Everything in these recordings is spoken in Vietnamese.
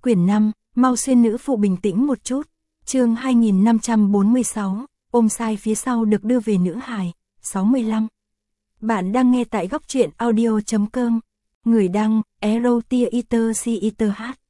Quyển 5, mau xuyên nữ phụ bình tĩnh một chút. Chương 2546, ôm sai phía sau được đưa về nữ hài, 65. Bạn đang nghe tại góc truyện audio.com. Người đăng, Erotiaiterch.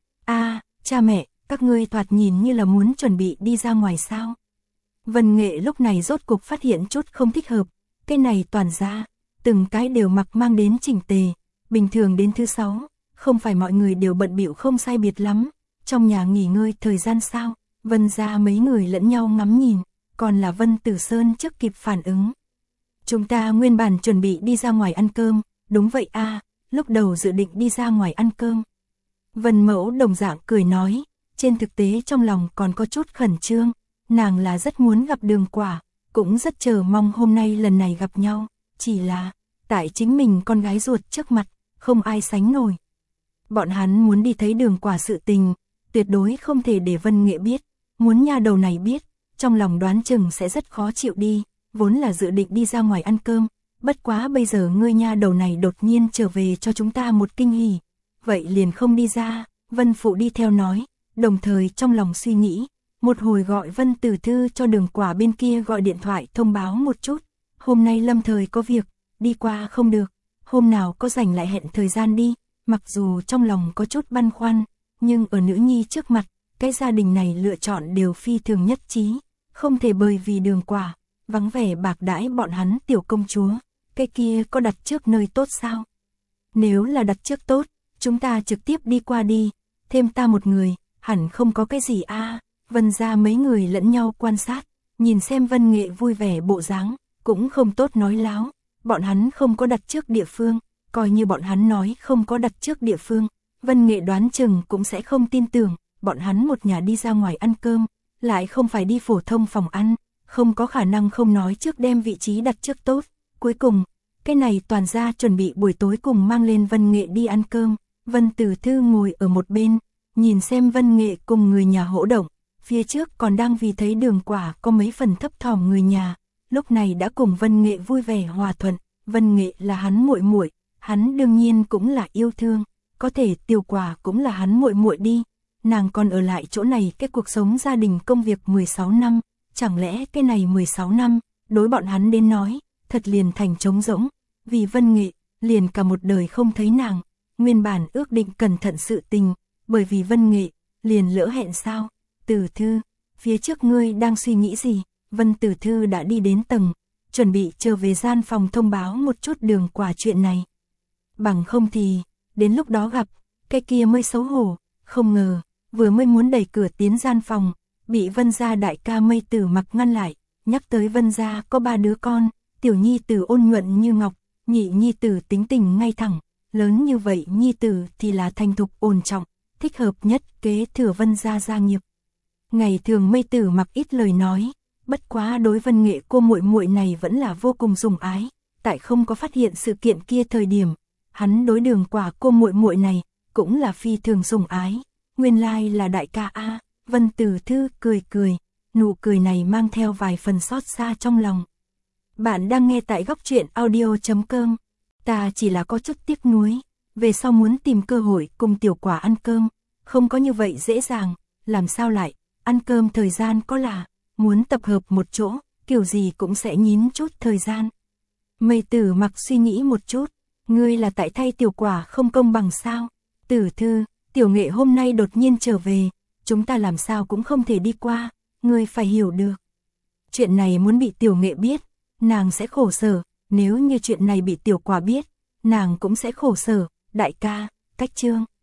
Cha mẹ, các ngươi thoạt nhìn như là muốn chuẩn bị đi ra ngoài sao? Vân Nghệ lúc này rốt cuộc phát hiện chút không thích hợp. Cái này toàn ra, từng cái đều mặc mang đến chỉnh tề. Bình thường đến thứ 6, không phải mọi người đều bận bịu không sai biệt lắm. Trong nhà nghỉ ngơi thời gian sao? Vân ra mấy người lẫn nhau ngắm nhìn, còn là Vân Tử Sơn trước kịp phản ứng. Chúng ta nguyên bản chuẩn bị đi ra ngoài ăn cơm, đúng vậy lúc đầu dự định đi ra ngoài ăn cơm. Vân Mẫu đồng dạng cười nói, trên thực tế trong lòng còn có chút khẩn trương, nàng là rất muốn gặp Đường Quả, cũng rất chờ mong hôm nay lần này gặp nhau, chỉ là, tại chính mình con gái ruột trước mặt, không ai sánh nổi. Bọn hắn muốn đi thấy Đường Quả sự tình, tuyệt đối không thể để Vân Nghệ biết, muốn nha đầu này biết, trong lòng đoán chừng sẽ rất khó chịu đi, vốn là dự định đi ra ngoài ăn cơm, bất quá bây giờ ngươi nha đầu này đột nhiên trở về cho chúng ta một kinh hỉ, vậy liền không đi ra. Vân Phụ đi theo nói, đồng thời trong lòng suy nghĩ, một hồi gọi Vân Tử Thư cho Đường Quả bên kia gọi điện thoại thông báo một chút, hôm nay lâm thời có việc, đi qua không được, hôm nào có rảnh lại hẹn thời gian đi. Mặc dù trong lòng có chút băn khoăn, nhưng ở nữ nhi trước mặt, cái gia đình này lựa chọn đều phi thường nhất trí, không thể bởi vì Đường Quả vắng vẻ bạc đãi bọn hắn tiểu công chúa, cái kia có đặt trước nơi tốt sao? Nếu là đặt trước tốt, chúng ta trực tiếp đi qua đi, thêm ta một người, hẳn không có cái gì Vân ra mấy người lẫn nhau quan sát, nhìn xem Vân Nghệ vui vẻ bộ dáng, cũng không tốt nói láo, bọn hắn không có đặt trước địa phương, coi như bọn hắn nói không có đặt trước địa phương, Vân Nghệ đoán chừng cũng sẽ không tin tưởng, bọn hắn một nhà đi ra ngoài ăn cơm, lại không phải đi phổ thông phòng ăn, không có khả năng không nói trước đem vị trí đặt trước tốt. Cuối cùng, cái này toàn ra chuẩn bị buổi tối cùng mang lên Vân Nghệ đi ăn cơm. Vân Tử Thư ngồi ở một bên, nhìn xem Vân Nghệ cùng người nhà hỗ động, phía trước còn đang vì thấy Đường Quả có mấy phần thấp thỏm người nhà, lúc này đã cùng Vân Nghệ vui vẻ hòa thuận. Vân Nghệ là hắn muội muội, hắn đương nhiên cũng là yêu thương, có thể Tiểu Quả cũng là hắn muội muội đi. Nàng còn ở lại chỗ này cái cuộc sống gia đình công việc 16 năm, chẳng lẽ cái này 16 năm, đối bọn hắn đến nói, thật liền thành trống rỗng, vì Vân Nghệ, liền cả một đời không thấy nàng, nguyên bản ước định cẩn thận sự tình, bởi vì Vân Nghệ, liền lỡ hẹn sao? Tử Thư, phía trước ngươi đang suy nghĩ gì? Vân Tử Thư đã đi đến tầng, chuẩn bị trở về gian phòng thông báo một chút Đường Quả chuyện này. Bằng không thì, đến lúc đó gặp, cái kia mới xấu hổ, không ngờ, vừa mới muốn đẩy cửa tiến gian phòng, bị Vân gia đại ca Mây Tử Mặc ngăn lại, nhắc tới Vân gia có 3 đứa con, tiểu nhi tử ôn nhuận như ngọc, nhị nhi tử tính tình ngay thẳng, lớn như vậy nhi tử thì là thành thục ổn trọng, thích hợp nhất kế thừa Vân gia gia nghiệp. Ngày thường Mây Tử Mặc ít lời nói, bất quá đối Vân Nghệ cô muội muội này vẫn là vô cùng sủng ái, tại không có phát hiện sự kiện kia thời điểm, hắn đối Đường Quả cô muội muội này cũng là phi thường sủng ái, nguyên lai là đại ca Vân Tử Thư cười cười, nụ cười này mang theo vài phần xót xa trong lòng. Bạn đang nghe tại góc truyện audio.com. Ta chỉ là có chút tiếc nuối, về sau muốn tìm cơ hội cùng Tiểu Quả ăn cơm, không có như vậy dễ dàng, làm sao lại, ăn cơm thời gian có là, muốn tập hợp một chỗ, kiểu gì cũng sẽ nhín chút thời gian. Mây Tử Mặc suy nghĩ một chút, ngươi là tại thay Tiểu Quả không công bằng sao? Tử Thư, Tiểu Nghệ hôm nay đột nhiên trở về, chúng ta làm sao cũng không thể đi qua, ngươi phải hiểu được. Chuyện này muốn bị Tiểu Nghệ biết, nàng sẽ khổ sở, nếu như chuyện này bị Tiểu Quả biết, nàng cũng sẽ khổ sở. Đại ca, cách chương